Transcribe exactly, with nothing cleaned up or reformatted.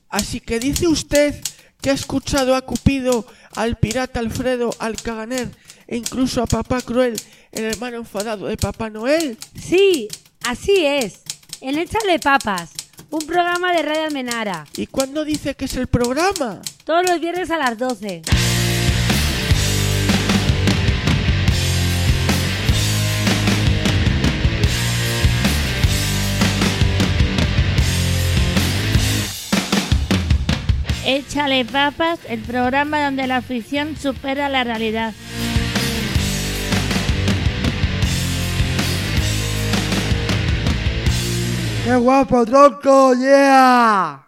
Así que dice usted que ha escuchado a Cupido, al pirata Alfredo, al Caganer e incluso a Papá Cruel, el hermano enfadado de Papá Noel. Sí, así es. En Échale Papas, un programa de Radio Almenara. ¿Y cuándo dice que es el programa? Todos los viernes a las doce. Échale Papas, el programa donde la ficción supera la realidad. ¡Qué guapo, tronco! ¡Yeah!